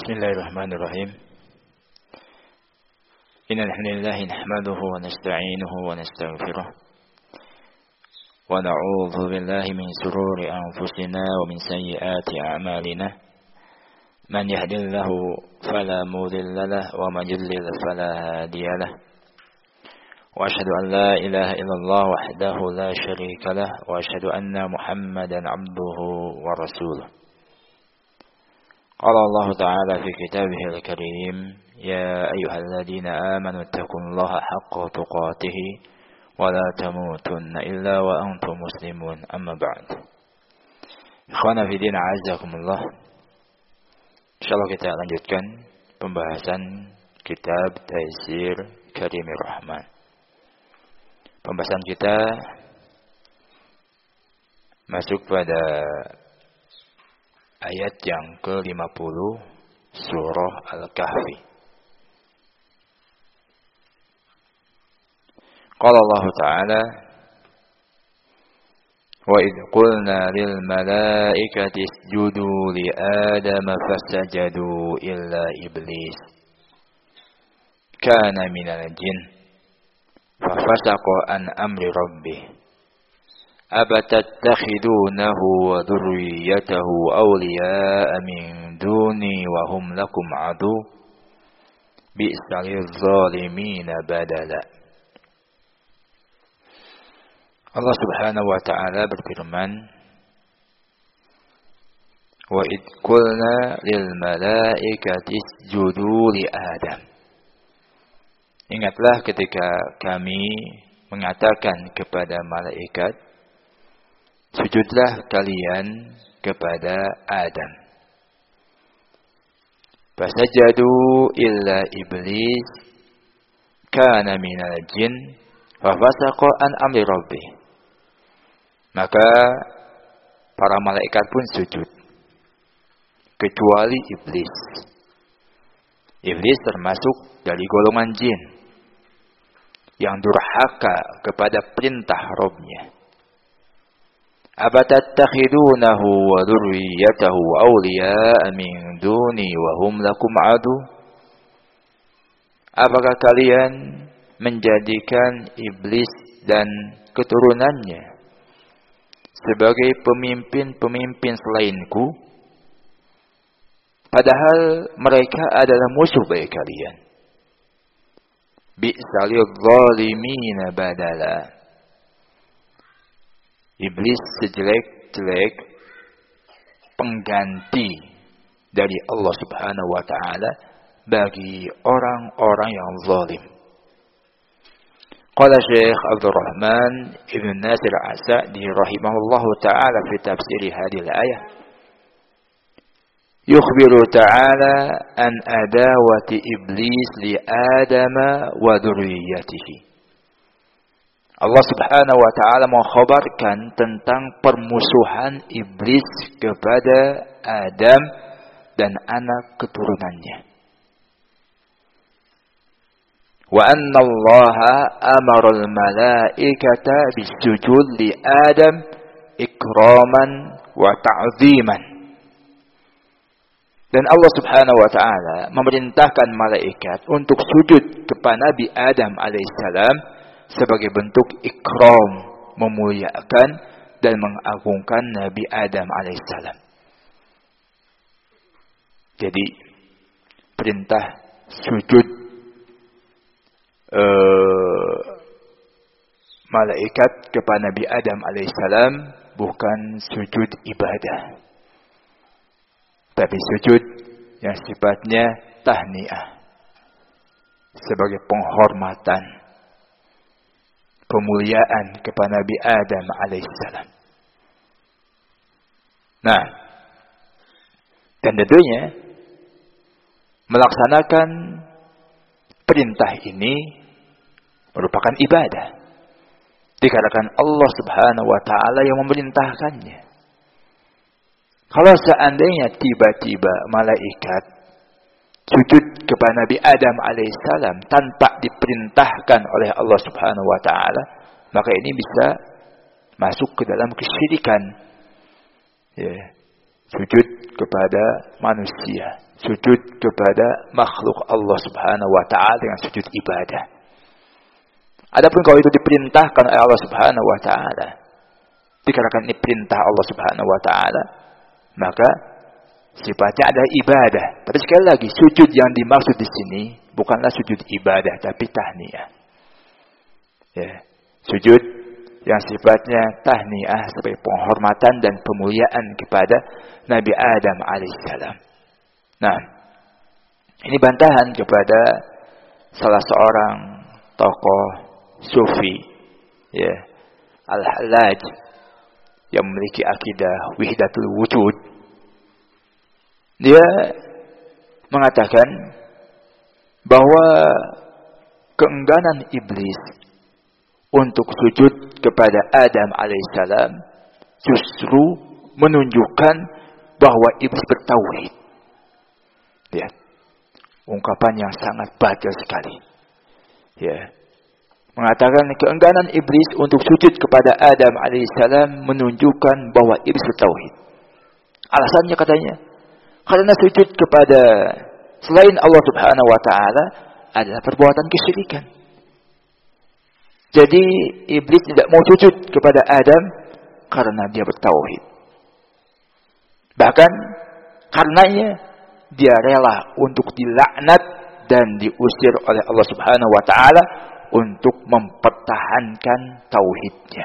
Bismillahirrahmanirrahim. Innal hamdalillah nahmaduhu wa nasta'inuhu wa nastaghfiruh. Wa na'udzu billahi min shururi anfusina wa min sayyiati a'malina. Man yahdihillahu fala mudilla lahu wa man yudlil fala hadiya lahu. Wa asyhadu an la ilaha illallah wahdahu la syarika lahu wa asyhadu anna Muhammadan 'abduhu wa rasuluh. قال الله تعالى في كتابه الكريم يا أيها الذين آمنوا اتقوا الله حق تقاته ولا تموتن إلا وأنتم مسلمون أما بعد إخوانا في دين عزكم الله InsyaAllah kita lanjutkan pembahasan kitab Taysir Karimir Rahman. Pembahasan kita masuk pada ayat yang ke-50 surah Al-Kahfi. Qala Allah Ta'ala wa idh qulna lil malaikati isjudu li adama fasajadu illa iblis kana minal jin fafasaqa an amri rabbih أَبَتَتَّخِذُونَهُ وَذُرِّيَّتَهُ أَوْلِيَاءَ مِنْ دُونِي وَهُمْ لَكُمْ عَدُوٌّ بِئْسَ لِلظَّالِمِينَ بَدَلًا. Allah Subhanahu wa taala berfirman, "Wa idh qulna lil malaikati isjudu li Adam." Ingatlah ketika kami mengatakan kepada malaikat, sujudlah kalian kepada Adam. Fasajadu illa iblis kana minal jin wa fasaqa an amri rabbih. Maka para malaikat pun sujud kecuali iblis. Iblis termasuk dari golongan jin yang durhaka kepada perintah Rabb-Nya. Abatattakhidunahu wa dzurriyyatahu awliya'a min duni wa hum lakum adu. Apakah kalian menjadikan iblis dan keturunannya sebagai pemimpin-pemimpin selainku, padahal mereka adalah musuh bagi kalian? Bi'sa lidh-dhalimina badala. Iblis sejelek-jelek pengganti dari Allah Subhanahu wa taala bagi orang-orang yang zalim. Qala Syekh Abdul Rahman Ibn Nasir As-Sa'di rahimahullahu taala fi tafsir hadhihi al-ayah, yukhbiru ta'ala an adawati iblis li Adama wa dzurriyyatihi. Allah Subhanahu wa taala mengkhabarkan tentang permusuhan iblis kepada Adam dan anak keturunannya. Wa anna Allah amara al-malaikata bisujud li Adam ikraman wa ta'ziman. Dan Allah Subhanahu wa taala memerintahkan malaikat untuk sujud kepada Nabi Adam alaihissalam sebagai bentuk ikram, memuliakan dan mengagungkan Nabi Adam alaihissalam. Jadi perintah sujud malaikat kepada Nabi Adam alaihissalam bukan sujud ibadah, tapi sujud yang sifatnya tahniah, sebagai penghormatan, pemuliaan kepada Nabi Adam alaihissalam. Nah, dan tentunya melaksanakan perintah ini merupakan ibadah, dikarenakan Allah Subhanahu wa taala yang memerintahkannya. Kalau seandainya tiba-tiba malaikat sujud kepada Nabi Adam alaihissalam tanpa diperintahkan oleh Allah Subhanahu wa taala, maka ini bisa masuk ke dalam kesyirikan. Ya, sujud kepada manusia, sujud kepada makhluk Allah Subhanahu wa taala dengan sujud ibadah. Adapun kalau itu diperintahkan oleh Allah Subhanahu wa taala, dikarenakan ini perintah Allah Subhanahu wa taala, maka sifatnya adalah ibadah. Tapi sekali lagi, sujud yang dimaksud di sini bukanlah sujud ibadah, tapi tahniah. Ya, sujud yang sifatnya tahniah sebagai penghormatan dan pemuliaan kepada Nabi Adam alaihissalam. Nah, ini bantahan kepada salah seorang tokoh sufi, ya, Al-Hallaj, yang memiliki akidah wahdatul wujud. Dia mengatakan bahwa keengganan iblis untuk sujud kepada Adam alaihissalam justru menunjukkan bahwa iblis bertauhid. Lihat, ungkapan yang sangat batil sekali. Ya, mengatakan keengganan iblis untuk sujud kepada Adam alaihissalam menunjukkan bahwa iblis bertauhid. Alasannya katanya, karena sujud kepada selain Allah Subhanahu wa taala adalah perbuatan kesyirikan. Jadi iblis tidak mau sujud kepada Adam karena dia bertauhid. Bahkan karenanya dia rela untuk dilaknat dan diusir oleh Allah Subhanahu wa taala untuk mempertahankan tauhidnya.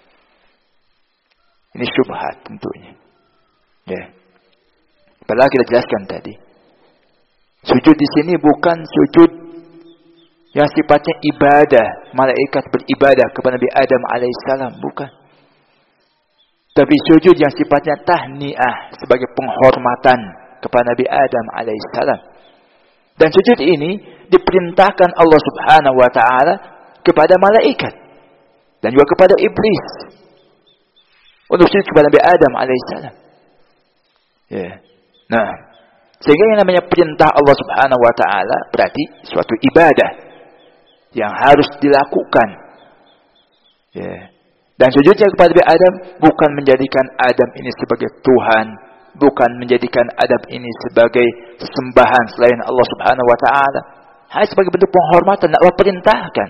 Ini syubhat tentunya. Ya. Padahal kita jelaskan tadi, sujud di sini bukan sujud yang sifatnya ibadah, malaikat beribadah kepada Nabi Adam alaihissalam, bukan. Tapi sujud yang sifatnya tahniah sebagai penghormatan kepada Nabi Adam alaihissalam. Dan sujud ini diperintahkan Allah Subhanahu wa taala kepada malaikat dan juga kepada iblis untuk sujud kepada Nabi Adam alaihissalam. Ya. Nah, sehingga yang namanya perintah Allah Subhanahu wa taala berarti suatu ibadah yang harus dilakukan. Ya. Dan sujudnya kepada Nabi Adam bukan menjadikan Adam ini sebagai Tuhan, bukan menjadikan Adam ini sebagai sesembahan selain Allah Subhanahu wa taala. Hanya sebagai bentuk penghormatan yang Allah perintahkan.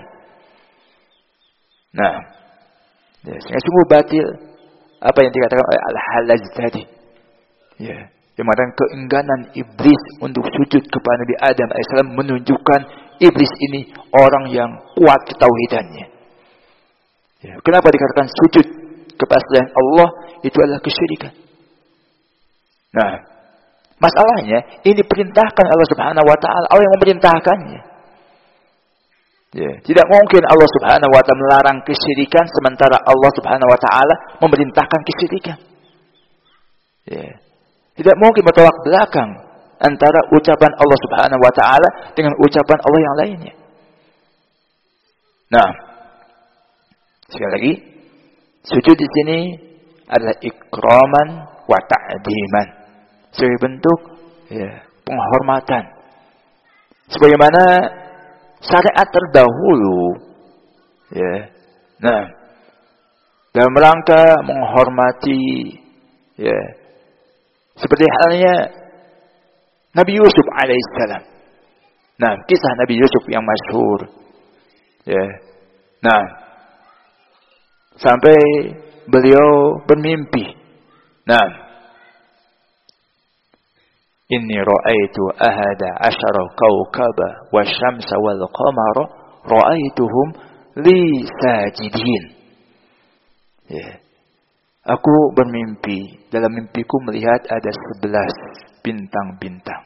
Nah, ya, sungguh batil apa yang dikatakan oleh Al-Hallaj tadi. Ya, yang mengatakan keengganan iblis untuk sujud kepada Nabi Adam AS menunjukkan iblis ini orang yang kuat ketauhidannya. Ya, kenapa dikatakan sujud kepada selain Allah itu adalah kesyirikan? Nah, masalahnya ini diperintahkan Allah Subhanahu wa taala, Allah yang memerintahkannya. Ya, tidak mungkin Allah Subhanahu wa taala melarang kesyirikan sementara Allah Subhanahu wa taala memerintahkan kesyirikan. Ya. Tidak mungkin bertolak belakang antara ucapan Allah Subhanahu wa taala dengan ucapan Allah yang lainnya. Nah, sekali lagi, sujud di sini adalah ikraman wa ta'diman. Sebagai bentuk ya, penghormatan. Sebagaimana syariat terdahulu ya. Nah, dalam rangka menghormati ya, seperti halnya Nabi Yusuf alaihissalam. Nah, kisah Nabi Yusuf yang masyhur. Ya. Nah, sampai beliau bermimpi. Nah, inni ra'aitu ahada asyara kawkaba wasyamsa wal qamara ra'aituhum li sajidin. Ya. Aku bermimpi, dalam mimpiku melihat ada 11 bintang-bintang.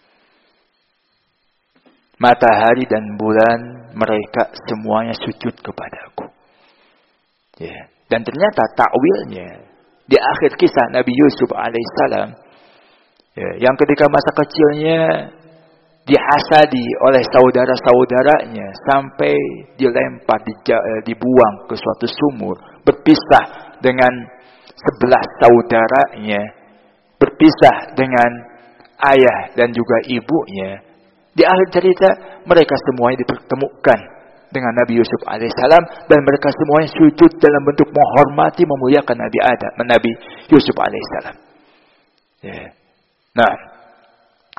Matahari dan bulan mereka semuanya sujud kepadaku. Ya. Dan ternyata takwilnya di akhir kisah Nabi Yusuf alaihissalam, ya, yang ketika masa kecilnya dihasadi oleh saudara-saudaranya sampai dilempar, dibuang ke suatu sumur, berpisah dengan 11 saudaranya, berpisah dengan ayah dan juga ibunya. Di akhir cerita mereka semuanya dipertemukan dengan Nabi Yusuf alaihissalam dan mereka semuanya sujud dalam bentuk menghormati, memuliakan Nabi Yusuf alaihissalam. Ya. Nah,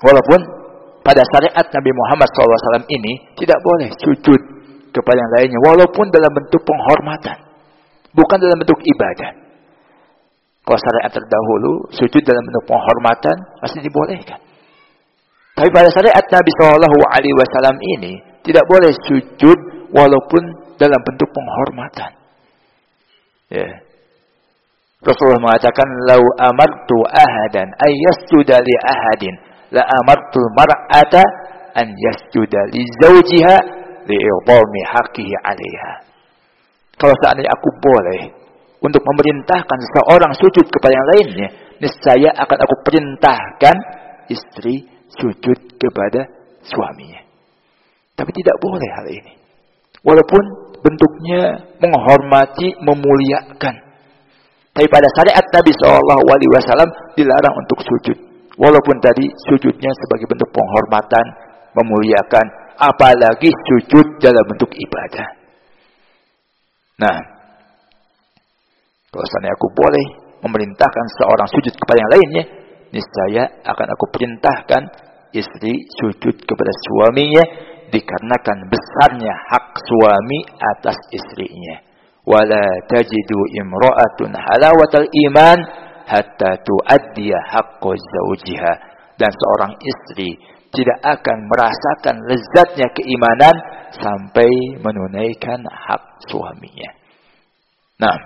Walaupun pada syariat Nabi Muhammad SAW ini tidak boleh sujud kepada yang lainnya, walaupun dalam bentuk penghormatan, bukan dalam bentuk ibadah. Kalau syariat terdahulu sujud dalam bentuk penghormatan masih dibolehkan. Tapi pada syariat Nabi SAW ini tidak boleh sujud walaupun dalam bentuk penghormatan. Ya. Rasulullah mengatakan, "Lau amartu ahadan ay yasjuda li ahadin, la amartu mar'ata an yasjuda li zawjiha li idhami haqqihi 'alaiha." Kalau seandainya aku boleh untuk memerintahkan seseorang sujud kepada yang lainnya, niscaya akan aku perintahkan istri sujud kepada suaminya. Tapi tidak boleh hal ini. Walaupun bentuknya menghormati, memuliakan. Tapi pada syariat Nabi SAW dilarang untuk sujud. Walaupun tadi sujudnya sebagai bentuk penghormatan, memuliakan, apalagi sujud dalam bentuk ibadah. Nah, kalau seandainya aku boleh memerintahkan seorang sujud kepada yang lainnya, niscaya akan aku perintahkan istri sujud kepada suaminya, dikarenakan besarnya hak suami atas istrinya. Wala tajidu imra'atun halawatal iman hatta tuaddiya haqqo zawjiha. Dan seorang istri tidak akan merasakan lezatnya keimanan sampai menunaikan hak suaminya. Nah,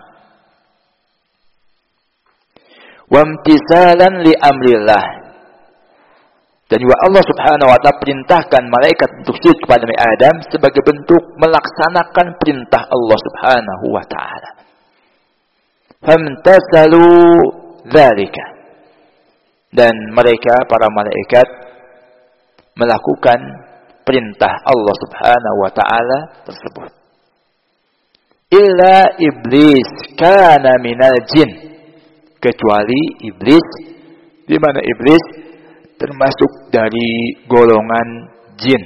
wamtisalan li amrillah. Dan juga Allah Subhanahu wa ta'ala perintahkan malaikat untuk sujud kepada Nabi Adam sebagai bentuk melaksanakan perintah Allah Subhanahu wa ta'ala. Famtasalu dzalika. Dan mereka, para malaikat, melakukan perintah Allah Subhanahu wa ta'ala tersebut. Illa iblis kana minal jin. Kecuali iblis, di mana iblis termasuk dari golongan jin.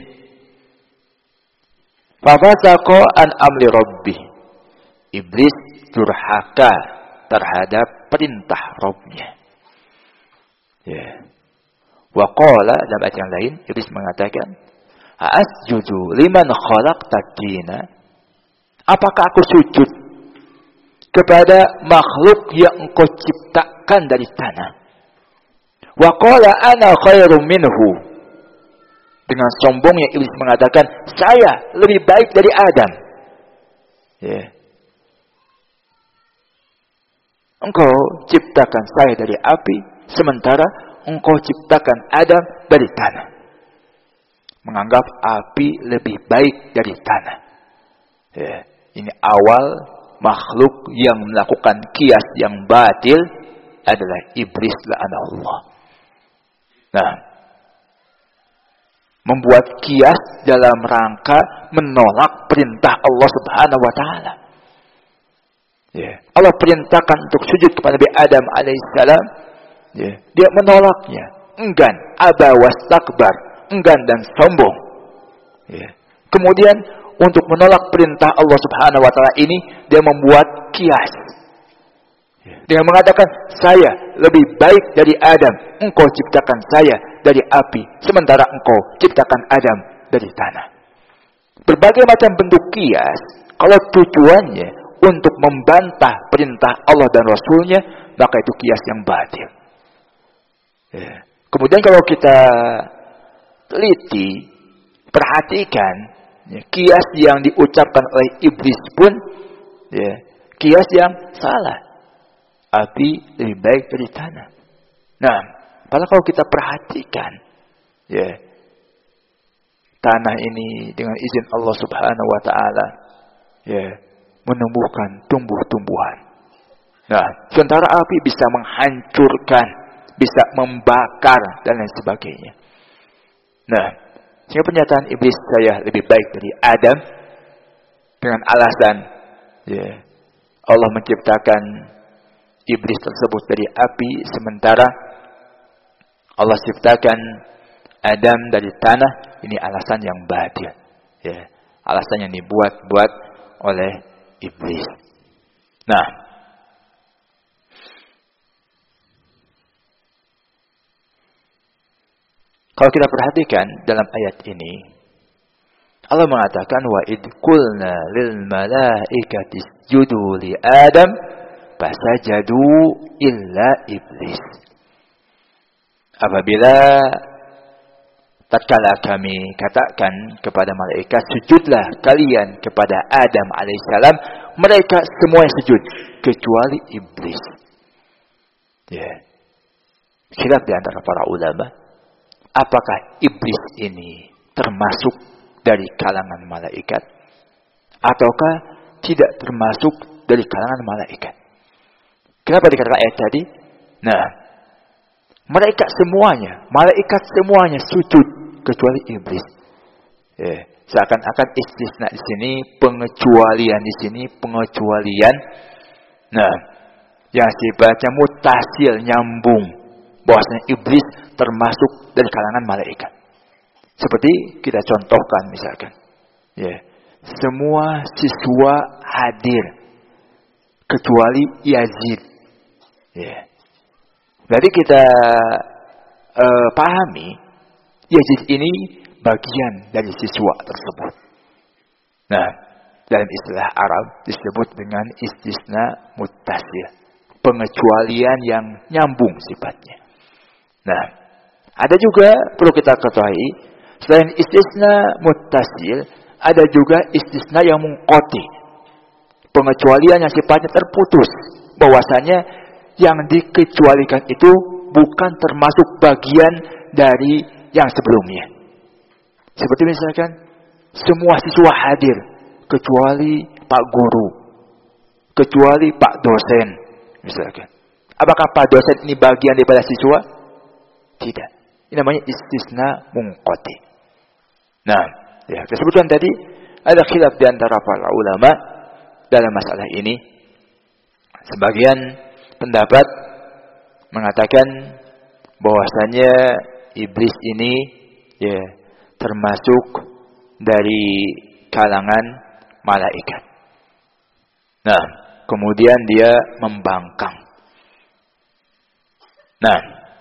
Fafasaqa an amri rabbih. Iblis durhaka terhadap perintah Rabbnya. Ya. Wa qala, dalam ayat yang lain iblis mengatakan, "Asjudu liman khalaqta tina?" Apakah aku sujud kepada makhluk yang engkau ciptakan dari tanah? Wa qala ana khairum minhu. Dengan sombongnya iblis mengatakan, saya lebih baik dari Adam. Ya. Engkau ciptakan saya dari api, sementara engkau ciptakan Adam dari tanah. Menganggap api lebih baik dari tanah. Ya. Ini awal makhluk yang melakukan kias yang batil adalah iblis la'anahullah. Nah, membuat kias dalam rangka menolak perintah Allah Subhanahu wa ta'ala. Ya. Allah perintahkan untuk sujud kepada Nabi Adam alaihissalam. Ya. Dia menolaknya. Enggan, aba wastakbar, enggan dan sombong. Ya. Kemudian untuk menolak perintah Allah Subhanahu wa ta'ala ini, dia membuat kias. Dia mengatakan, saya lebih baik dari Adam. Engkau ciptakan saya dari api, sementara engkau ciptakan Adam dari tanah. Berbagai macam bentuk kias, kalau tujuannya untuk membantah perintah Allah dan Rasulnya, maka itu kias yang batil. Ya. Kemudian kalau kita teliti, perhatikan, ya, kias yang diucapkan oleh iblis pun, ya, kias yang salah. Api lebih baik dari tanah. Nah, padahal kalau kita perhatikan, ya, tanah ini dengan izin Allah Subhanahu wa ta'ala, ya, menumbuhkan tumbuh-tumbuhan. Nah, sementara api bisa menghancurkan, bisa membakar, dan lain sebagainya. Nah, sehingga pernyataan iblis saya lebih baik dari Adam, dengan alasan, ya, Allah menciptakan iblis tersebut dari api, sementara Allah ciptakan Adam dari tanah. Ini alasan yang batil, ya, alasan yang dibuat-buat oleh iblis. Nah, Kalau kita perhatikan dalam ayat ini, Allah mengatakan wa id qulna lil malaikati isjudu li Adam fasajadu illa iblis. Apabila tatkala kami katakan kepada malaikat, sujudlah kalian kepada Adam alaihissalam, mereka semua sujud kecuali iblis. Ya. Khilaf di antara para ulama, apakah iblis ini termasuk dari kalangan malaikat ataukah tidak termasuk dari kalangan malaikat? Kenapa dikatakan ayat tadi? Nah, malaikat semuanya sujud kecuali iblis. Ya, seakan-akan istisna di sini, pengecualian di sini, pengecualian. Nah, yang sifatnya mutasil, nyambung, bahwasanya iblis termasuk dari kalangan malaikat. Seperti kita contohkan misalkan, ya, semua siswa hadir kecuali Yazid. Ya. Jadi kita pahami Yazid ini bagian dari siswa tersebut. Nah, dalam istilah Arab disebut dengan istisna muttasil, pengecualian yang nyambung sifatnya. Nah, ada juga perlu kita ketahui, selain istisna muttasil, ada juga istisna yang munqati, pengecualian yang sifatnya terputus, bahwasanya yang dikecualikan itu bukan termasuk bagian dari yang sebelumnya. Seperti misalkan, semua siswa hadir, kecuali Pak Guru, kecuali Pak Dosen, misalkan. Apakah Pak Dosen ini bagian daripada siswa? Tidak. Ini namanya istisna munqati. Nah, ya, disebutkan tadi, ada khilaf di antara para ulama dalam masalah ini. Sebagian pendapat mengatakan bahwasanya iblis ini ya termasuk dari kalangan malaikat. Nah, kemudian dia membangkang. Nah,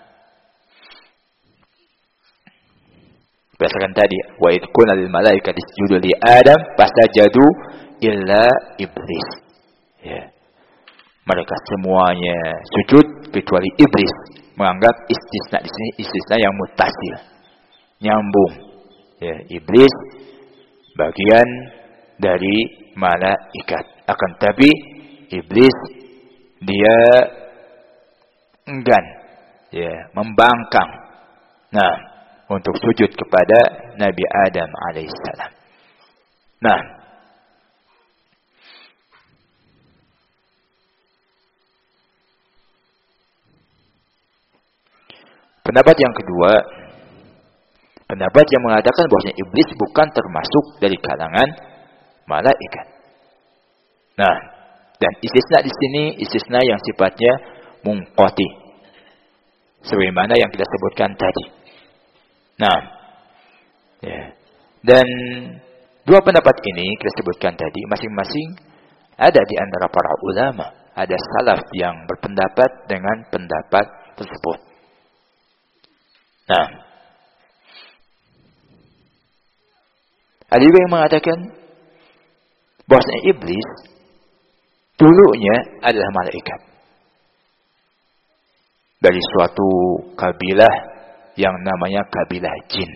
berdasarkan tadi, wa id qulna lil malaikati isjudu li Adam fasajadu illa iblis. Ya. Mereka semuanya sujud kecuali iblis. Menganggap istisna di sini istisna yang mutasil, nyambung. Ya, iblis bagian dari malaikat. Akan tapi iblis dia enggan, ya, membangkang. Nah, untuk sujud kepada Nabi Adam alaihissalam. Nah, pendapat yang kedua, pendapat yang mengatakan bahwasanya iblis bukan termasuk dari kalangan malaikat. Nah, dan istisna di sini istisna yang sifatnya munqati, sebagaimana yang kita sebutkan tadi. Nah, ya. Dan dua pendapat ini kita sebutkan tadi, masing-masing ada di antara para ulama. Ada salaf yang berpendapat dengan pendapat tersebut. Nah, ada juga yang mengatakan bahwasanya iblis dulunya adalah malaikat dari suatu kabilah yang namanya kabilah jin.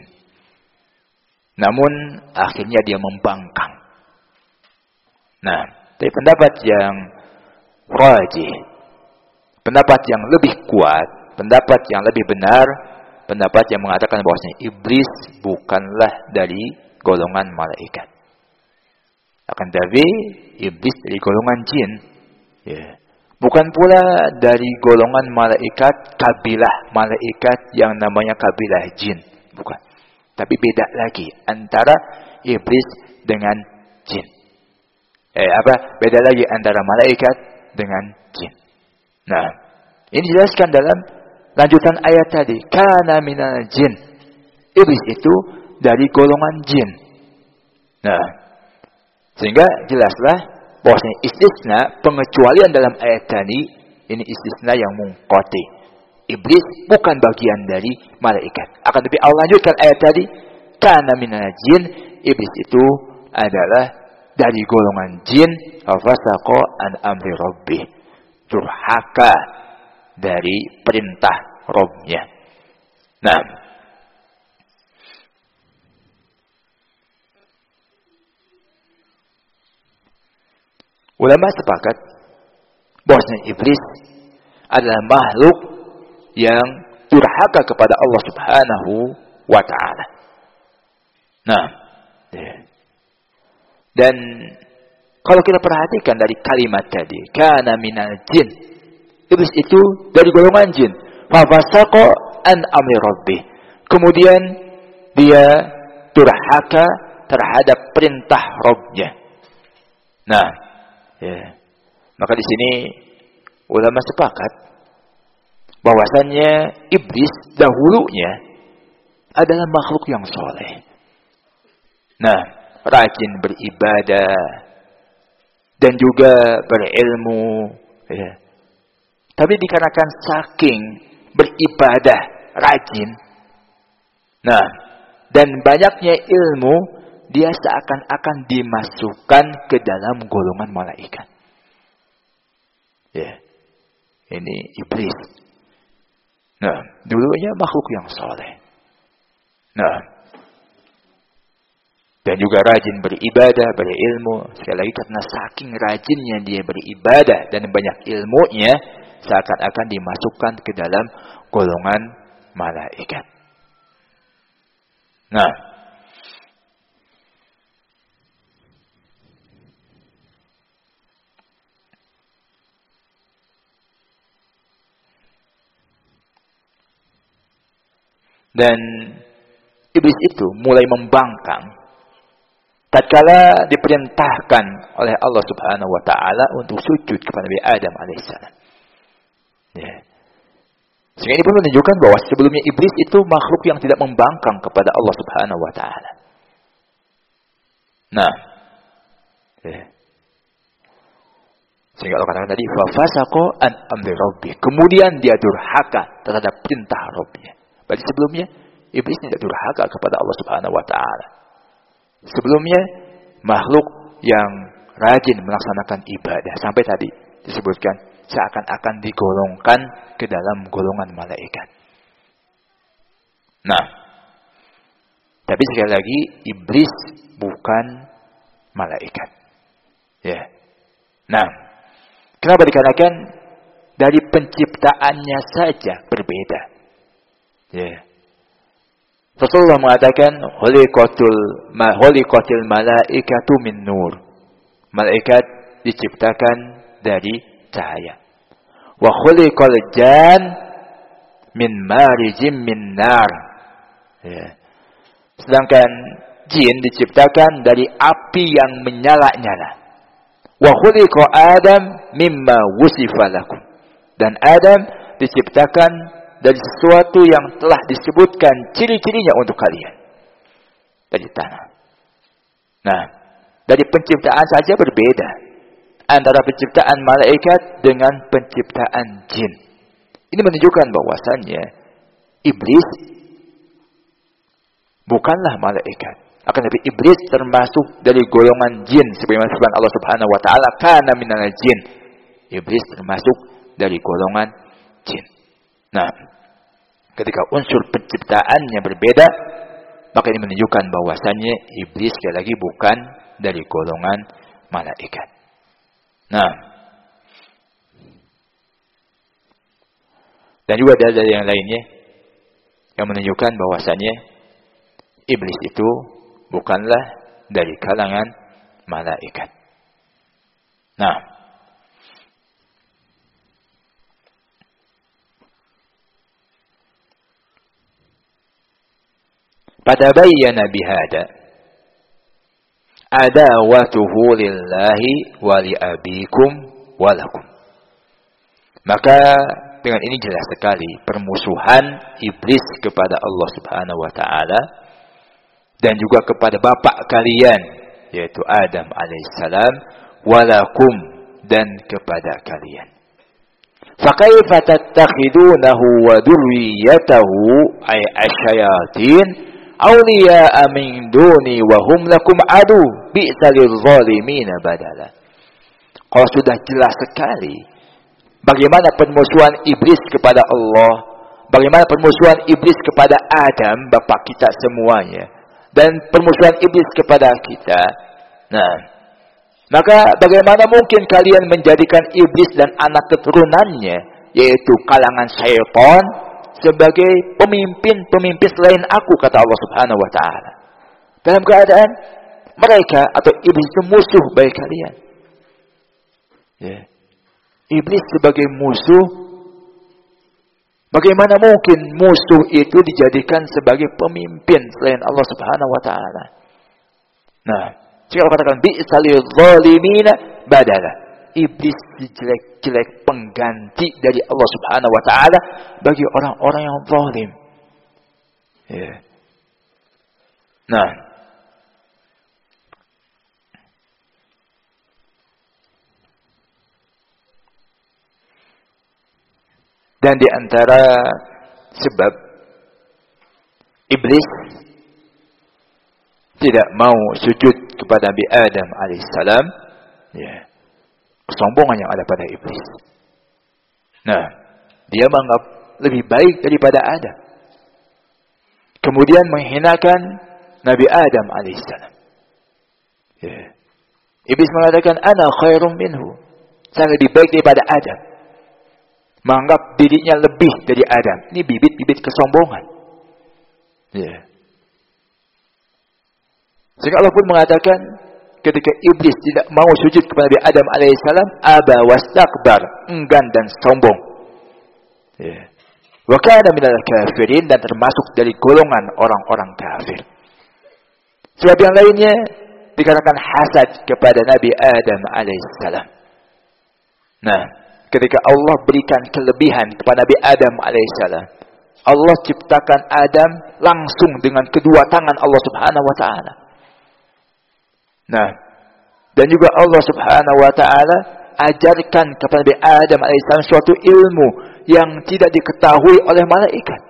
Namun akhirnya dia membangkang. Nah, dari pendapat yang rajih, pendapat yang lebih kuat, pendapat yang lebih benar, pendapat yang mengatakan bahwasanya iblis bukanlah dari golongan malaikat. Akan tapi iblis dari golongan jin. Ya. Bukan pula dari golongan malaikat, kabilah malaikat yang namanya kabilah jin. Bukan. Tapi beda lagi antara iblis dengan jin. Beda lagi antara malaikat dengan jin. Nah, ini dijelaskan dalam lanjutan ayat tadi. Kana minal jin. Iblis itu dari golongan jin. Nah, sehingga jelaslah bahwasanya istisna pengecualian dalam ayat tadi ini istisna yang munqati, iblis bukan bagian dari malaikat. Akan tetapi Allah lanjutkan ayat tadi, kana minal jin, iblis itu adalah dari golongan jin, fasaqa an amri rabbih, durhaka dari perintah Rabb-nya. Nah, ulama sepakat bahwasanya iblis adalah makhluk yang durhaka kepada Allah Subhanahu wa taala. Nah, dan kalau kita perhatikan dari kalimat tadi, kana minal jin, iblis itu dari golongan jin, fa fasaqa an amri rabbih, kemudian dia durhaka terhadap perintah Rabb-nya. Nah, maka di sini ulama sepakat bahwasannya iblis dahulunya adalah makhluk yang soleh. Nah, rajin beribadah dan juga berilmu. Tapi dikarenakan saking beribadah rajin, nah, dan banyaknya ilmu, dia seakan-akan dimasukkan ke dalam golongan malaikat. Ini iblis. Nah, dulunya makhluk yang soleh. Nah, dan juga rajin beribadah, berilmu. Sekali lagi karena saking rajinnya dia beribadah dan banyak ilmunya, seakan-akan dimasukkan ke dalam golongan malaikat. Nah, dan iblis itu mulai membangkang tatkala diperintahkan oleh Allah Subhanahu wa taala untuk sujud kepada Nabi Adam alaihissalam. Sehingga ini pun menunjukkan bahwa sebelumnya iblis itu makhluk yang tidak membangkang kepada Allah Subhanahu wa taala. Nah, sehingga Allah katakan tadi, fa fasaqa an amri rabbih, kemudian dia durhaka terhadap perintah Rabb-nya. Berarti sebelumnya iblis tidak durhaka kepada Allah Subhanahu wa taala. Sebelumnya makhluk yang rajin melaksanakan ibadah, sampai tadi disebutkan seakan-akan digolongkan ke dalam golongan malaikat. Nah, tapi sekali lagi iblis bukan malaikat. Nah, kenapa? Dikarenakan dari penciptaannya saja berbeda. Rasulullah mengatakan, "Khuliqatil malaikatu min nur." Malaikat diciptakan dari cahaya. Wa khuliqal jan min marijim min nar. Sedangkan jin diciptakan dari api yang menyala-nyala. Wa khuliqa Adam mimma wusifa lakum. Dan Adam diciptakan dari sesuatu yang telah disebutkan ciri-cirinya untuk kalian. Dari tanah. Nah, dari penciptaan saja berbeda antara penciptaan malaikat dengan penciptaan jin. Ini menunjukkan bahwasannya iblis bukanlah malaikat. Akan tetapi iblis termasuk dari golongan jin. Sebagaimana firman Allah Subhanahu wa taala, kana minal jin. Iblis termasuk dari golongan jin. Nah, ketika unsur penciptaannya berbeda, maka ini menunjukkan bahwasannya iblis sekali lagi bukan dari golongan malaikat. Nah, dan juga ada yang lainnya yang menunjukkan bahwasannya iblis itu bukanlah dari kalangan malaikat. Nah, fatabayyana bihada adawatuhu lillahi wa li abikum wa lakum. Maka dengan ini jelas sekali permusuhan iblis kepada Allah Subhanahu wa taala dan juga kepada bapak kalian yaitu Adam alaihissalam, wa lakum, dan kepada kalian. فَكَيْفَ تَتَّخِذُونَهُ وَذُرِّيَّتَهُ أي الشَّيَاطِينَ أَوْلِيَاءَ مِنْ دُونِي وَهُمْ لَكُمْ عَدُوٌّ بِئْسَ لِلظَّالِمِينَ بَدَلًا. Kalau sudah jelas sekali bagaimana permusuhan iblis kepada Allah, bagaimana permusuhan iblis kepada Adam, bapak kita semuanya, dan permusuhan iblis kepada kita. Nah, maka bagaimana mungkin kalian menjadikan iblis dan anak keturunannya, yaitu kalangan syaitan, sebagai pemimpin selain aku, kata Allah Subhanahu wa taala. Dalam keadaan mereka atau iblis itu musuh bagi kalian. Ya. Iblis sebagai musuh, bagaimana mungkin musuh itu dijadikan sebagai pemimpin selain Allah Subhanahu wa taala? Nah, jika Allah katakan bi'salil zalimina badala, iblis sejelek-jelek pengganti dari Allah Subhanahu wa taala bagi orang-orang yang zalim. Ya. Nah, dan di antara sebab iblis tidak mau sujud kepada Nabi Adam alaihissalam, ya, kesombongan yang ada pada iblis. Nah, dia menganggap lebih baik daripada Adam. Kemudian menghinakan Nabi Adam alaihissalam. Ya. Iblis mengatakan, "Ana khairum minhu." Saya lebih baik daripada Adam. Menganggap dirinya lebih dari Adam. Ini bibit-bibit kesombongan. Ya. Sehingga Allah pun mengatakan ketika iblis tidak mau sujud kepada Nabi Adam alaihissalam, aba wastakbar, enggan dan sombong. Ya. Wa kana minal kafirin, dan termasuk dari golongan orang-orang kafir. Sebab yang lainnya dikarenakan hasad kepada Nabi Adam alaihissalam. Nah, ketika Allah berikan kelebihan kepada Nabi Adam alaihissalam, Allah ciptakan Adam langsung dengan kedua tangan Allah Subhanahu wa taala. Nah, dan juga Allah Subhanahu wa taala ajarkan kepada Nabi Adam alaihissalam suatu ilmu yang tidak diketahui oleh malaikat.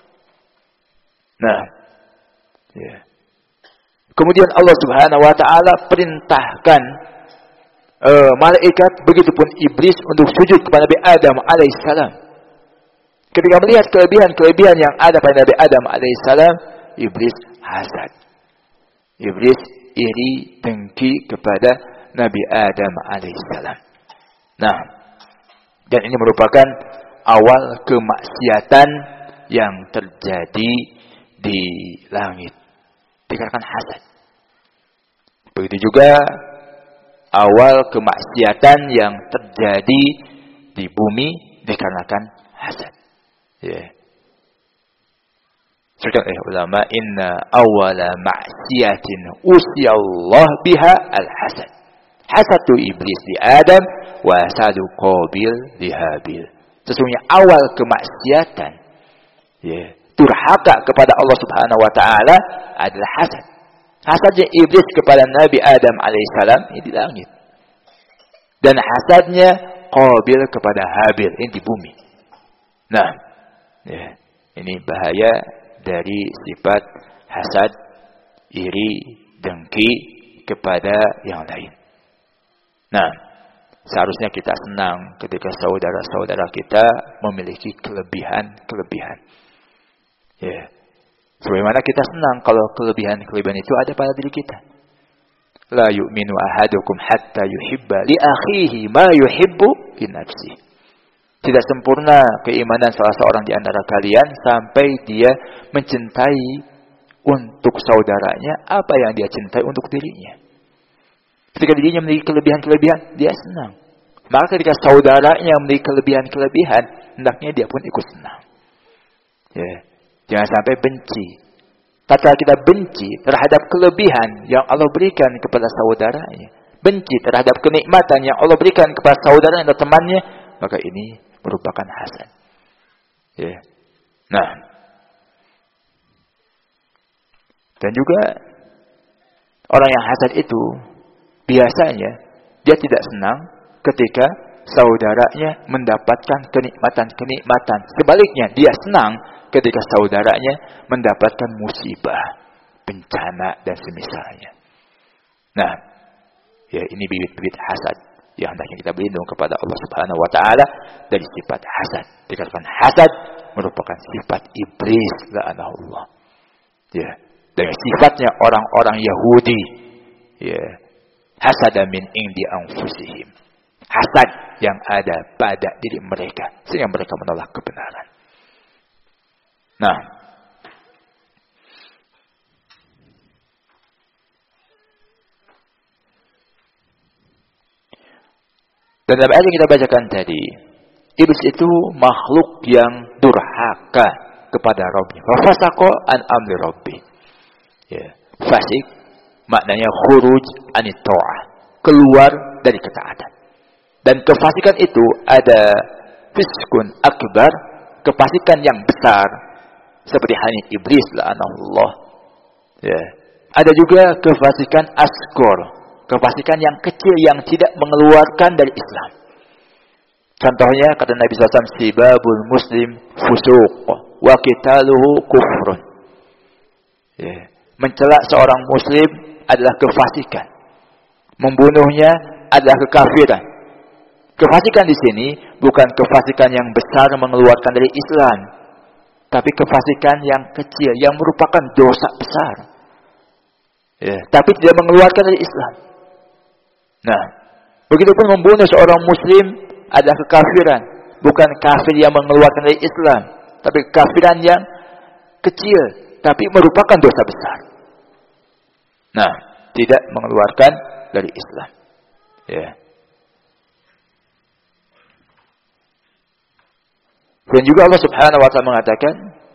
Nah, ya. Kemudian Allah Subhanahu wa taala perintahkan malaikat, begitupun iblis, untuk sujud kepada Nabi Adam alaihissalam. Ketika melihat kelebihan-kelebihan yang ada pada Nabi Adam alaihissalam, iblis hasad. Iblis iri, dengki kepada Nabi Adam alaihissalam. Nah, dan ini merupakan awal kemaksiatan yang terjadi di langit, dikarenakan hasad. Begitu juga awal kemaksiatan yang terjadi di bumi dikarenakan hasad. Ya. Sekarang ulama, inna awala ma'siyatin usiyallah biha al-hasad. Hasadu iblis di Adam, wa hasadu Qabil di Habil. Sesungguhnya awal kemaksiatan, ya, durhaka kepada Allah Subhanahu wa taala adalah hasad. Hasadnya iblis kepada Nabi Adam alaihissalam ini di langit. Dan hasadnya Qabil kepada Habil ini di bumi. Nah, ya, ini bahaya dari sifat hasad, iri, dengki kepada yang lain. Nah, seharusnya kita senang ketika saudara-saudara kita memiliki kelebihan-kelebihan. Ya. Sebagaimana kita senang kalau kelebihan-kelebihan itu ada pada diri kita. La yu'minu ahadukum hatta yuhibba li akhihi ma yuhibbu li nafsihi. Tidak sempurna keimanan salah seorang di antara kalian sampai dia mencintai untuk saudaranya apa yang dia cintai untuk dirinya. Ketika dirinya memiliki kelebihan-kelebihan, dia senang. Maka ketika saudaranya memiliki kelebihan-kelebihan, hendaknya dia pun ikut senang. Ya. Jangan sampai benci. Tatkala kita benci terhadap kelebihan yang Allah berikan kepada saudaranya, benci terhadap kenikmatan yang Allah berikan kepada saudaranya atau temannya, maka ini merupakan hasad. Ya. Nah, dan juga orang yang hasad itu biasanya dia tidak senang ketika saudaranya mendapatkan kenikmatan-kenikmatan. Sebaliknya, dia senang ketika saudaranya mendapatkan musibah, bencana, dan semisalnya. Nah, ya ini bibit-bibit hasad yang hendaknya kita berlindung kepada Allah Subhanahu wa taala dari sifat hasad. Dikatakan hasad merupakan sifat iblis, la'anahullah. Ya, dari sifatnya orang-orang Yahudi. Ya, hasada min indi anfusihim. Hasad yang ada pada diri mereka sehingga mereka menolak kebenaran. Nah, dan dalam ayat yang kita bacakan tadi, iblis itu makhluk yang durhaka kepada Rabbnya. Fafasaqa an amri Rabbi. Ya, fasik maknanya khuruj anit ta'ah, keluar dari ketaatan. Dan kefasikan itu ada fiskun akbar, kefasikan yang besar seperti halnya iblis, la'anahullah. Ya. Ada juga kefasikan asghar, kefasikan yang kecil yang tidak mengeluarkan dari Islam. Contohnya kata Nabi SAW, sibabul muslim fusuq wa qitaluhu kufrun. Ya. Mencela seorang muslim adalah kefasikan. Membunuhnya adalah kekafiran. Kefasikan di sini bukan kefasikan yang besar mengeluarkan dari Islam, tapi kefasikan yang kecil yang merupakan dosa besar. Ya, tapi tidak mengeluarkan dari Islam. Nah, begitupun membunuh seorang muslim adalah kekafiran, bukan kafir yang mengeluarkan dari Islam, tapi kekafiran yang kecil, tapi merupakan dosa besar. Nah, tidak mengeluarkan dari Islam. Ya. Dan juga Allah Subhanahu wa taala mengatakan,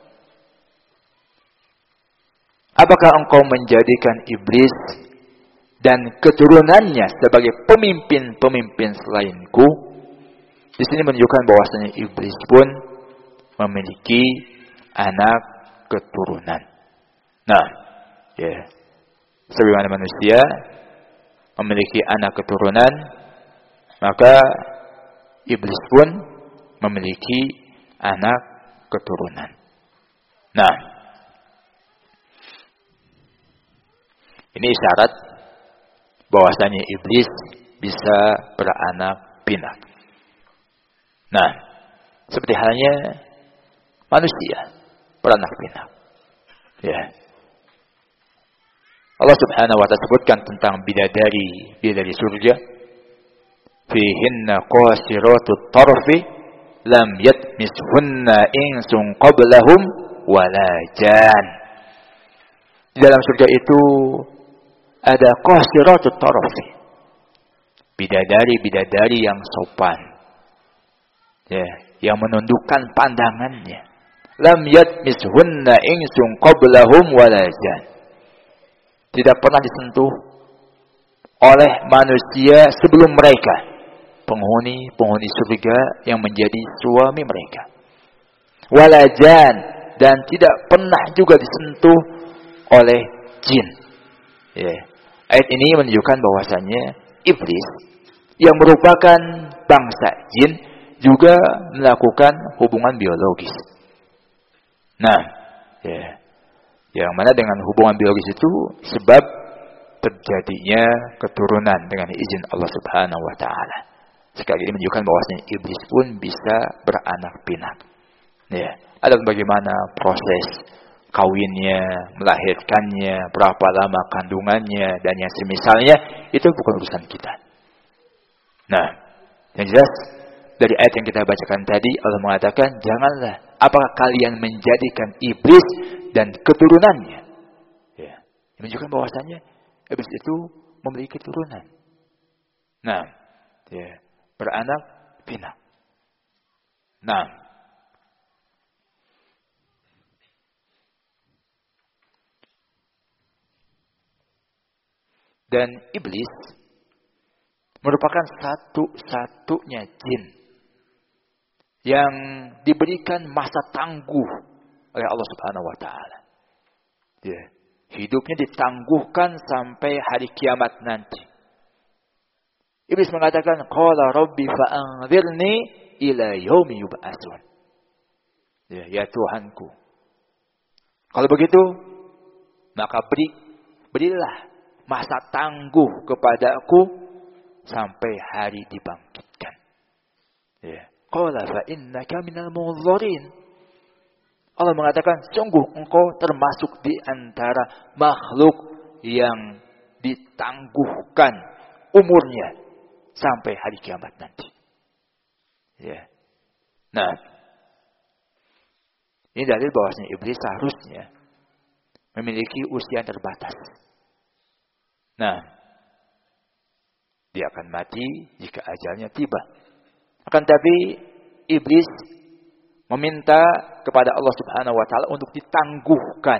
apakah engkau menjadikan iblis dan keturunannya sebagai pemimpin-pemimpin selainku? Di sini menunjukkan bahwasanya iblis pun memiliki anak keturunan. Nah, ya. Sebagaimana manusia memiliki anak keturunan, maka iblis pun memiliki anak keturunan. Nah, ini isyarat bahwasanya iblis bisa beranak pinak. Nah, seperti halnya manusia beranak pinak. Ya. Allah Subhanahu wa ta'ala sebutkan tentang bidadari surga. Fihinna qasiratut tarfi lam yatmishunna insun qablahum wala jan. Di dalam surga itu ada qasiratut tarfi. Bidadari yang sopan. Ya, yang menundukkan pandangannya. Lam yatmishunna insun qablahum wala jan. Tidak pernah disentuh oleh manusia sebelum mereka, penghuni surga yang menjadi suami mereka. Walajan, dan tidak pernah juga disentuh oleh jin. Ya. Ayat ini menunjukkan bahwasannya iblis yang merupakan bangsa jin juga melakukan hubungan biologis. Nah, ya. Yang mana dengan hubungan biologis itu sebab terjadinya keturunan dengan izin Allah Subhanahu wa taala. Sekali ini menunjukkan bahwasanya iblis pun bisa beranak pinak. Ya, ada bagaimana proses kawinnya, melahirkannya, berapa lama kandungannya dan yang semisalnya, itu bukan urusan kita. Nah, yang jelas dari ayat yang kita bacakan tadi Allah mengatakan, janganlah apakah kalian menjadikan iblis dan keturunannya. Ya, menunjukkan bahwasanya iblis itu memiliki keturunan. Nah, ya, beranak pinak. Nah, dan iblis merupakan satu-satunya jin yang diberikan masa tangguh oleh Allah Subhanahu wa taala. Ya, hidupnya ditangguhkan sampai hari kiamat nanti. Iblis mengatakan, qala rabbi fa'anzirni ila yaumi yub'atsun. Ya Tuhanku. Kalau begitu, maka berilah masa tangguh kepadaku sampai hari dibangkitkan. Ya. Qala fa innaka minal munzirin. Allah mengatakan, sungguh engkau termasuk di antara makhluk yang ditangguhkan umurnya sampai hari kiamat nanti. Ya. Nah, ini dalil bahwasanya iblis seharusnya memiliki usia yang terbatas. Nah, dia akan mati jika ajalnya tiba. Akan tapi iblis meminta kepada Allah Subhanahu wa taala untuk ditangguhkan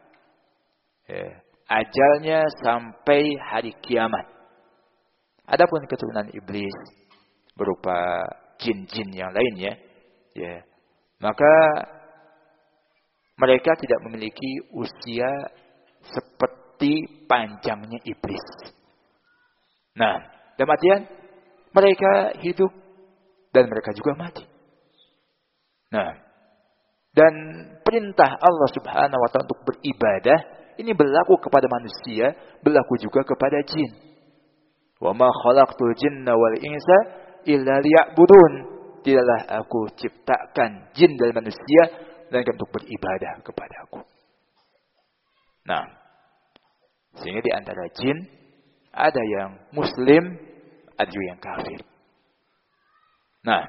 ajalnya sampai hari kiamat. Adapun keturunan iblis berupa jin-jin yang lainnya, maka mereka tidak memiliki usia seperti panjangnya iblis. Nah, dalam artian mereka hidup dan mereka juga mati. Nah, dan perintah Allah Subhanahu wa taala untuk beribadah ini berlaku kepada manusia, berlaku juga kepada jin. Wa ma khalaqtul jinna wal insa illa liya'budun. Tidaklah aku ciptakan jin dan manusia melainkan untuk beribadah kepada aku. Nah, sehingga di antara jin ada yang muslim, ada juga yang kafir. Nah,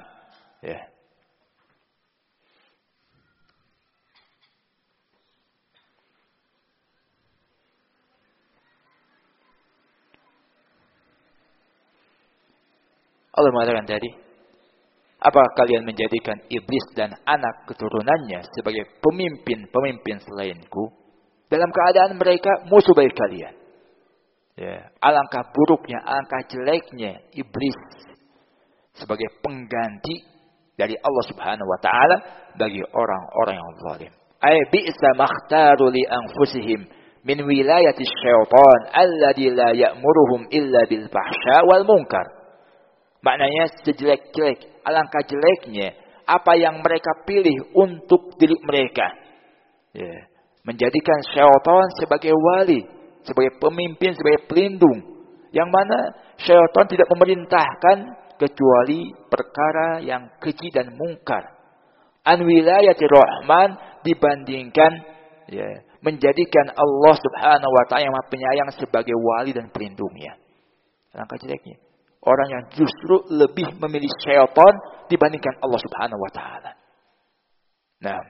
Allah mengatakan tadi, apakah kalian menjadikan iblis dan anak keturunannya sebagai pemimpin-pemimpin selainku? Dalam keadaan mereka musuh bagi kalian. Alangkah buruknya, alangkah jeleknya iblis sebagai pengganti dari Allah Subhanahu wa taala bagi orang-orang yang zalim. Ay bi'sa makhtaru li anfusihim min wilayati syaitan alladzi la ya'muruhum illa bil fahsya wal munkar. Maknanya sejelek-jelek, alangkah jeleknya apa yang mereka pilih untuk diri mereka. Menjadikan syaitan sebagai wali, sebagai pemimpin, sebagai pelindung. Yang mana syaitan tidak memerintahkan kecuali perkara yang keji dan mungkar. An wilayati rahman dibandingkan menjadikan Allah Subhanahu wa taala yang Maha Penyayang sebagai wali dan pelindungnya. Alangkah jeleknya orang yang justru lebih memilih syaitan dibandingkan Allah Subhanahu wa taala. Nah,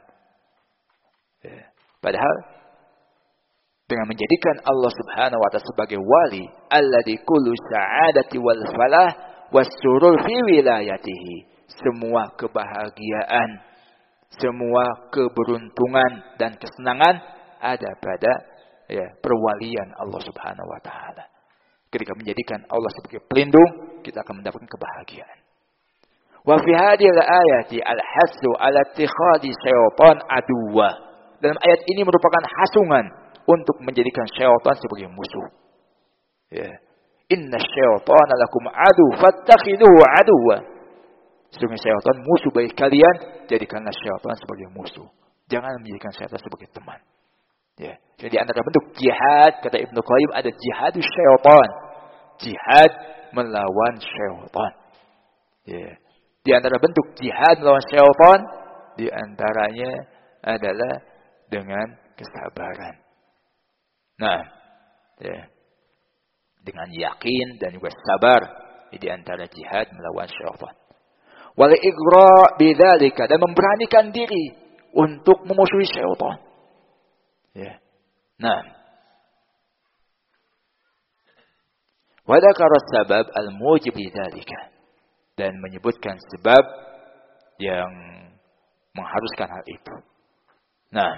padahal dengan menjadikan Allah Subhanahu wa taala sebagai wali, alladzi kullu sa'adati wal falah was-surur fi wilayatihi. Semua kebahagiaan, semua keberuntungan dan kesenangan ada pada perwalian Allah Subhanahu wa taala. Ketika menjadikan Allah sebagai pelindung, kita akan mendapatkan kebahagiaan. Wa fi hadhihi al-ayati al-hasu ala ittikhadi syaitan aduwa. Dalam ayat ini merupakan hasungan untuk menjadikan syaitan sebagai musuh. Inna syaitana lakum adu fattakhiduhu aduwa. Sesungguhnya syaitan musuh bagi kalian, jadikanlah syaitan sebagai musuh. Jangan menjadikan syaitan sebagai teman. Jadi antara bentuk jihad, kata Ibnu Qayyim, ada jihadus syaitan. Jihad melawan syaitan. Di antara bentuk jihad melawan syaitan, di antaranya adalah dengan kesabaran. Nah, dengan yakin dan juga sabar di antara jihad melawan syaitan. Wal igra bidzalika, dan memberanikan diri untuk memusuhi syaitan. Nah, wa dzakara sabab al-mujib lidzalika, dan menyebutkan sebab yang mengharuskan hal itu. Nah,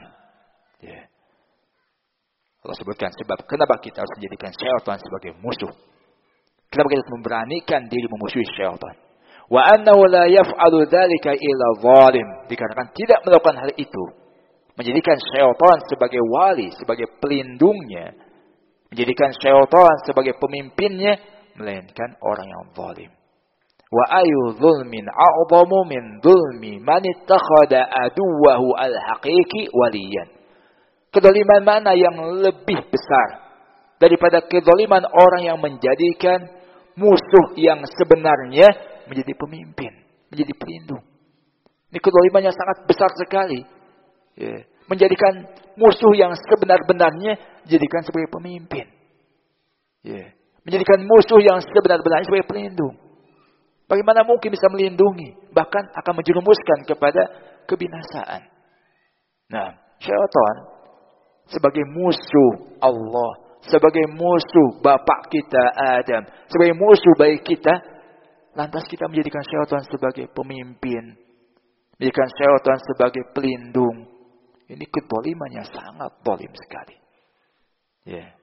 Allah sebutkan sebab kenapa kita harus menjadikan syaitan sebagai musuh. Kenapa kita harus memberanikan diri memusuhi syaitan. Wa annahu la yaf'alu dzalika illa zalim, dikarenakan tidak melakukan hal itu, menjadikan syaitan sebagai wali, sebagai pelindungnya, menjadikan syaitan sebagai pemimpinnya, melainkan orang yang zalim. Wa ayu zulmin a'zamu min zulmi man ittakhadha aduwwahu al-haqiqi waliyan. Kezaliman mana yang lebih besar daripada kezaliman orang yang menjadikan musuh yang sebenarnya menjadi pemimpin, menjadi pelindung. Ini kezaliman yang sangat besar sekali. Ya. Menjadikan musuh yang sebenar-benarnya dijadikan sebagai pemimpin. Ya. Menjadikan musuh yang sebenar-benarnya sebagai pelindung. Bagaimana mungkin bisa melindungi? Bahkan akan menjerumuskan kepada kebinasaan. Nah, syaitan sebagai musuh Allah, sebagai musuh bapak kita Adam, sebagai musuh baik kita, lantas kita menjadikan syaitan sebagai pemimpin, menjadikan syaitan sebagai pelindung. Ini kezaliman yang sangat zalim sekali. Ya.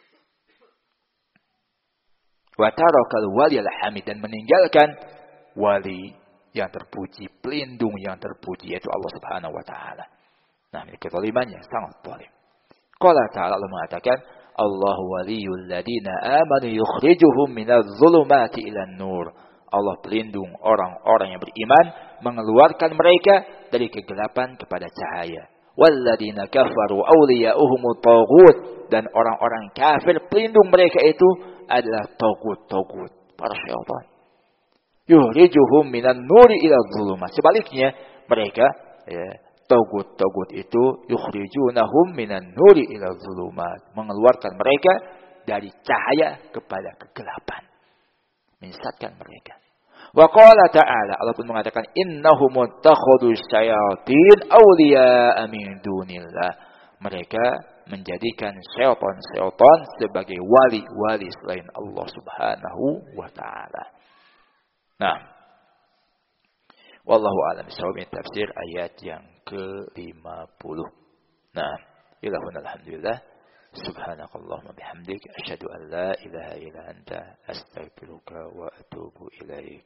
Wa tarakal waliyal hamid, dan meninggalkan wali yang terpuji, pelindung yang terpuji, yaitu Allah Subhanahu wa taala. Nah, ini kezalimannya sangat zalim. Qala ta'ala, Allah mengatakan, Allahu waliyul ladina amanu yukhrijuhum minadh dhulumati ilan nur. Allah pelindung orang-orang yang beriman, mengeluarkan mereka dari kegelapan kepada cahaya. Walladina kafaru awliya'uhumut taghut, dan orang-orang kafir pelindung mereka itu adalah taghut, para syaitan. Yukhrijuhum minan nuri ila dhulumat. Sebaliknya, mereka taghut itu yukhrijunahum minan nuri ila dhulumat, mengeluarkan mereka dari cahaya kepada kegelapan, menyesatkan mereka. Wa qala ta'ala, Allah pun mengatakan, innahum muttakhadhu syayatin awliya'a min dunillah. Mereka menjadikan syaitan sebagai wali-wali selain Allah Subhanahu wa taala. Nah, wallahu a'lam bishawab, tafsir ayat yang ke-50. Nah, ilahuna alhamdulillah. Subhanakallahumma bihamdik, asyhadu an la ilaha illa anta, astaghfiruka wa atubu ilaik.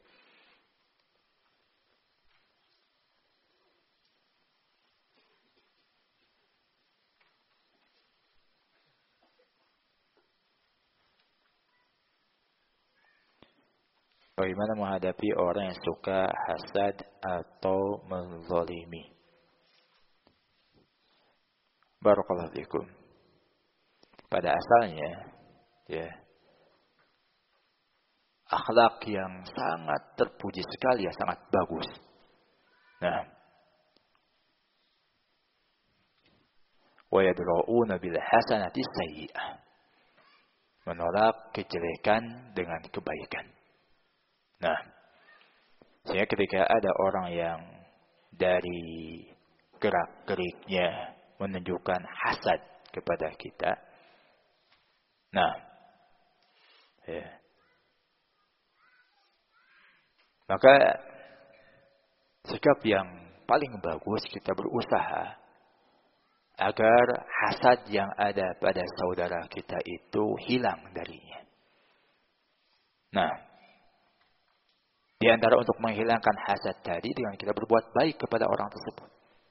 Bagaimana menghadapi orang yang suka hasad atau menzalimi? Barakallahu fikum. Pada asalnya, akhlak yang sangat terpuji sekali, ya, sangat bagus. Nah, wa yadra'una bil hasanati sayyi'ah. Menolak kejelekan dengan kebaikan. Nah, sehingga ketika ada orang yang dari gerak-geriknya menunjukkan hasad kepada kita, nah, maka sikap yang paling bagus kita berusaha agar hasad yang ada pada saudara kita itu hilang darinya. Nah, di antara untuk menghilangkan hasad tadi dengan kita berbuat baik kepada orang tersebut.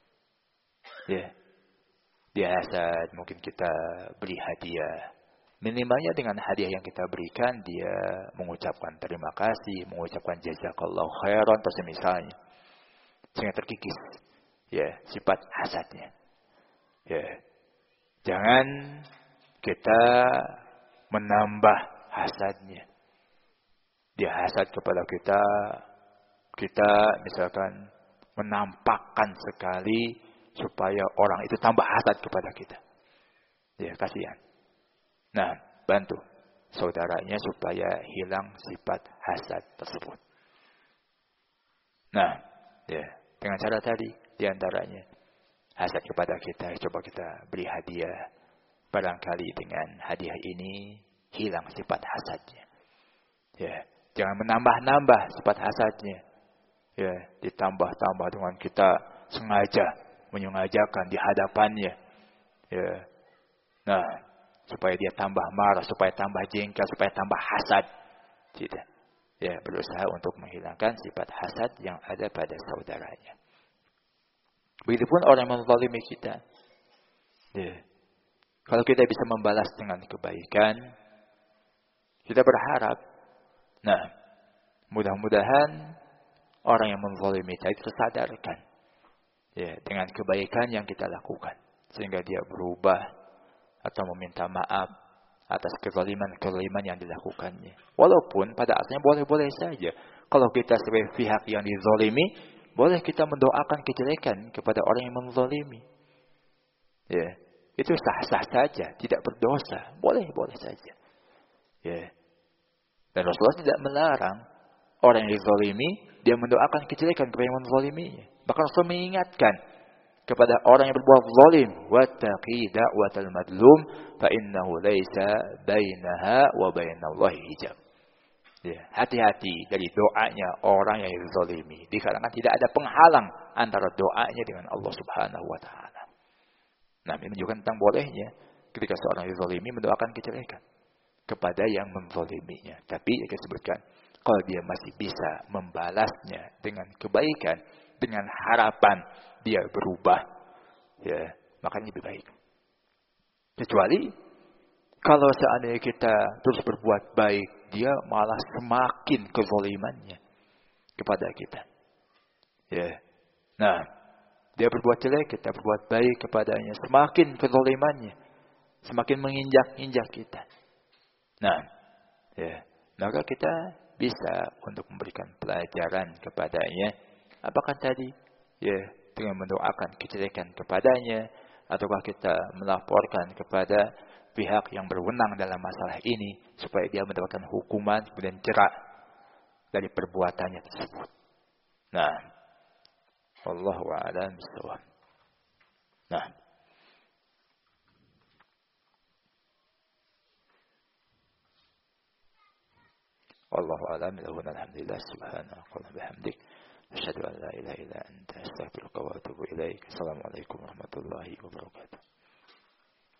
Dia hasad, mungkin kita beri hadiah. Minimalnya dengan hadiah yang kita berikan, dia mengucapkan terima kasih, mengucapkan jazakallahu khairan, atau semisalnya. Sehingga terkikis sifat hasadnya. Jangan kita menambah hasadnya. Dia hasad kepada kita misalkan menampakkan sekali supaya orang itu tambah hasad kepada kita. Kasihan. Nah, bantu saudaranya supaya hilang sifat hasad tersebut. Nah, dengan cara tadi, diantaranya hasad kepada kita, coba kita beri hadiah. Barangkali dengan hadiah ini hilang sifat hasadnya. Jangan menambah-nambah sifat hasadnya. Ditambah-tambah dengan kita sengaja menyengajakan di hadapannya. Nah, supaya dia tambah marah, supaya tambah jengkel, supaya tambah hasad. Tidak. Berusaha untuk menghilangkan sifat hasad yang ada pada saudaranya. Begitupun orang yang menzalimi kita. Kalau kita bisa membalas dengan kebaikan, kita berharap Nah, mudah-mudahan orang yang menzalimi tadi tersadarkan ya dengan kebaikan yang kita lakukan sehingga dia berubah atau meminta maaf atas kezaliman-kezaliman yang dilakukannya. Walaupun pada asalnya boleh-boleh saja kalau kita sebagai pihak yang dizalimi, boleh kita mendoakan kejelekan kepada orang yang menzalimi. Ya, itu sah-sah saja, tidak berdosa, boleh-boleh saja. Ya. Dan Rasulullah tidak melarang orang yang dizalimi dia mendoakan kejelekan kepada yang menzaliminya. Bahkan Rasul mengingatkan kepada orang yang berbuat zalim, wattaqi da'watal madlum fa innahu laisa bainaha wa bainallahi hijab. Ya, hati-hati dari doanya orang yang dizalimi. Dikarenakan tidak ada penghalang antara doanya dengan Allah Subhanahu wa taala. Nah, ini menunjukkan tentang bolehnya ketika seorang dizalimi mendoakan kejelekan kepada yang menzaliminya. Tapi kita sebutkan kalau dia masih bisa membalasnya dengan kebaikan, dengan harapan dia berubah, ya, makanya lebih baik. Kecuali kalau seandainya kita terus berbuat baik, dia malah semakin kezalimannya kepada kita. Ya. Nah, dia berbuat jelek, kita berbuat baik kepadanya, semakin kezalimannya, semakin menginjak-injak kita. Nah, ya, maka kita bisa untuk memberikan pelajaran kepadanya. Apakah tadi, ya, dengan mendoakan kejelekan kepadanya, ataukah kita melaporkan kepada pihak yang berwenang dalam masalah ini supaya dia mendapatkan hukuman kemudian jerak dari perbuatannya tersebut. Nah, wallahu a'lam bishawab. Nah, wallahu a'lam. Alhamdulillah subhanahu wa bihamdik asyhadu an la ilaha illa anta astaghfiruka wa atubu ilaik. Assalamualaikum warahmatullahi wabarakatuh.